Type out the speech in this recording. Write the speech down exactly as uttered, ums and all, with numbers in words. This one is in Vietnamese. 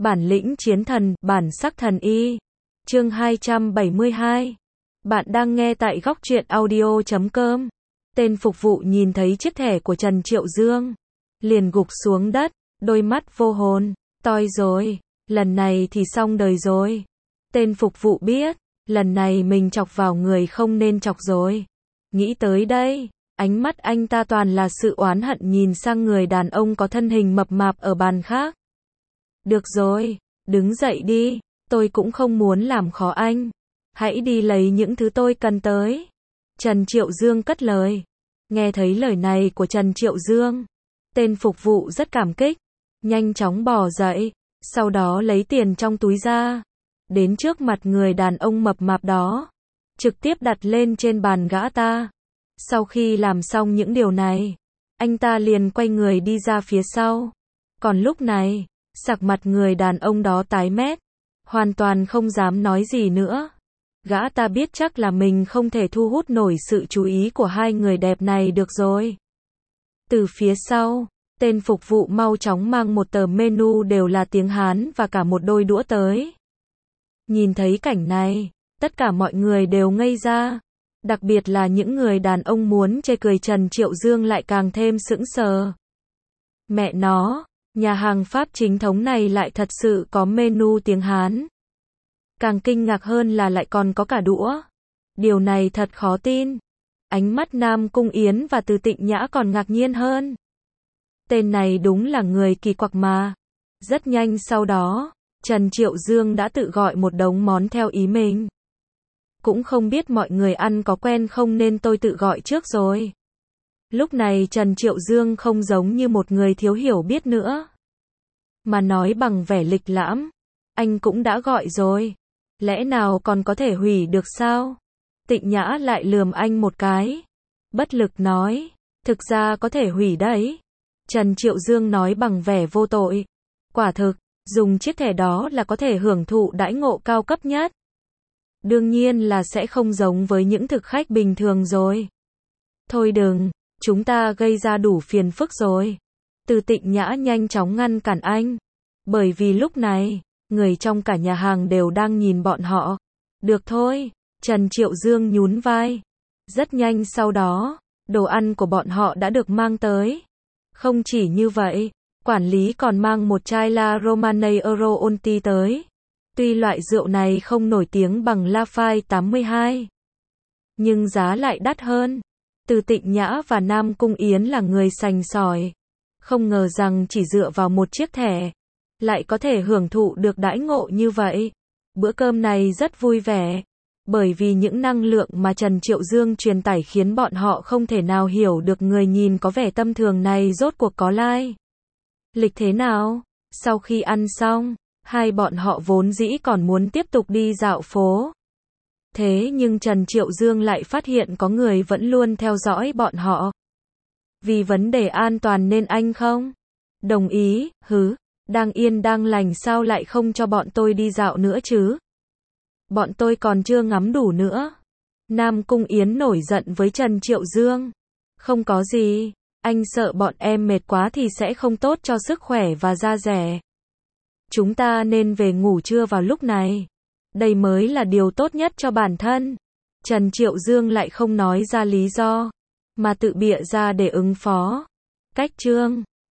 Bản lĩnh chiến thần, bản sắc thần y. Chương hai trăm bảy mươi hai. Bạn đang nghe tại góc truyện audio chấm com. Tên phục vụ nhìn thấy chiếc thẻ của Trần Triệu Dương, liền gục xuống đất, đôi mắt vô hồn. Toi rồi, lần này thì xong đời rồi. Tên phục vụ biết, lần này mình chọc vào người không nên chọc rồi. Nghĩ tới đây, ánh mắt anh ta toàn là sự oán hận nhìn sang người đàn ông có thân hình mập mạp ở bàn khác. Được rồi, đứng dậy đi, tôi cũng không muốn làm khó anh. Hãy đi lấy những thứ tôi cần tới. Trần Triệu Dương cất lời. Nghe thấy lời này của Trần Triệu Dương, tên phục vụ rất cảm kích, nhanh chóng bò dậy, sau đó lấy tiền trong túi ra, đến trước mặt người đàn ông mập mạp đó, trực tiếp đặt lên trên bàn gã ta. Sau khi làm xong những điều này, anh ta liền quay người đi ra phía sau. Còn lúc này, sắc mặt người đàn ông đó tái mét, hoàn toàn không dám nói gì nữa. Gã ta biết chắc là mình không thể thu hút nổi sự chú ý của hai người đẹp này được rồi. Từ phía sau, tên phục vụ mau chóng mang một tờ menu đều là tiếng Hán và cả một đôi đũa tới. Nhìn thấy cảnh này, tất cả mọi người đều ngây ra. Đặc biệt là những người đàn ông muốn chê cười Trần Triệu Dương lại càng thêm sững sờ. Mẹ nó, nhà hàng Pháp chính thống này lại thật sự có menu tiếng Hán. Càng kinh ngạc hơn là lại còn có cả đũa. Điều này thật khó tin. Ánh mắt Nam Cung Yến và Từ Tịnh Nhã còn ngạc nhiên hơn. Tên này đúng là người kỳ quặc mà. Rất nhanh sau đó, Trần Triệu Dương đã tự gọi một đống món theo ý mình. Cũng không biết mọi người ăn có quen không nên tôi tự gọi trước rồi. Lúc này Trần Triệu Dương không giống như một người thiếu hiểu biết nữa, mà nói bằng vẻ lịch lãm. Anh cũng đã gọi rồi. Lẽ nào còn có thể hủy được sao? Tịnh Nhã lại lườm anh một cái. Bất lực nói. Thực ra có thể hủy đấy. Trần Triệu Dương nói bằng vẻ vô tội. Quả thực, dùng chiếc thẻ đó là có thể hưởng thụ đãi ngộ cao cấp nhất. Đương nhiên là sẽ không giống với những thực khách bình thường rồi. Thôi đừng, chúng ta gây ra đủ phiền phức rồi. Từ Tịnh Nhã nhanh chóng ngăn cản anh. Bởi vì lúc này, người trong cả nhà hàng đều đang nhìn bọn họ. Được thôi, Trần Triệu Dương nhún vai. Rất nhanh sau đó, đồ ăn của bọn họ đã được mang tới. Không chỉ như vậy, quản lý còn mang một chai La Romanée Euro Onti tới. Tuy loại rượu này không nổi tiếng bằng Lafite tám mươi hai, nhưng giá lại đắt hơn. Từ Tịnh Nhã và Nam Cung Yến là người sành sỏi. Không ngờ rằng chỉ dựa vào một chiếc thẻ, lại có thể hưởng thụ được đãi ngộ như vậy. Bữa cơm này rất vui vẻ, bởi vì những năng lượng mà Trần Triệu Dương truyền tải khiến bọn họ không thể nào hiểu được người nhìn có vẻ tâm thường này rốt cuộc có lai lịch thế nào. Sau khi ăn xong, hai bọn họ vốn dĩ còn muốn tiếp tục đi dạo phố. Thế nhưng Trần Triệu Dương lại phát hiện có người vẫn luôn theo dõi bọn họ. Vì vấn đề an toàn nên anh không đồng ý. Hứ, đang yên đang lành sao lại không cho bọn tôi đi dạo nữa chứ? Bọn tôi còn chưa ngắm đủ nữa. Nam Cung Yến nổi giận với Trần Triệu Dương. Không có gì, anh sợ bọn em mệt quá thì sẽ không tốt cho sức khỏe và da dẻ. Chúng ta nên về ngủ trưa vào lúc này. Đây mới là điều tốt nhất cho bản thân. Trần Triệu Dương lại không nói ra lý do, mà tự bịa ra để ứng phó. Cách chương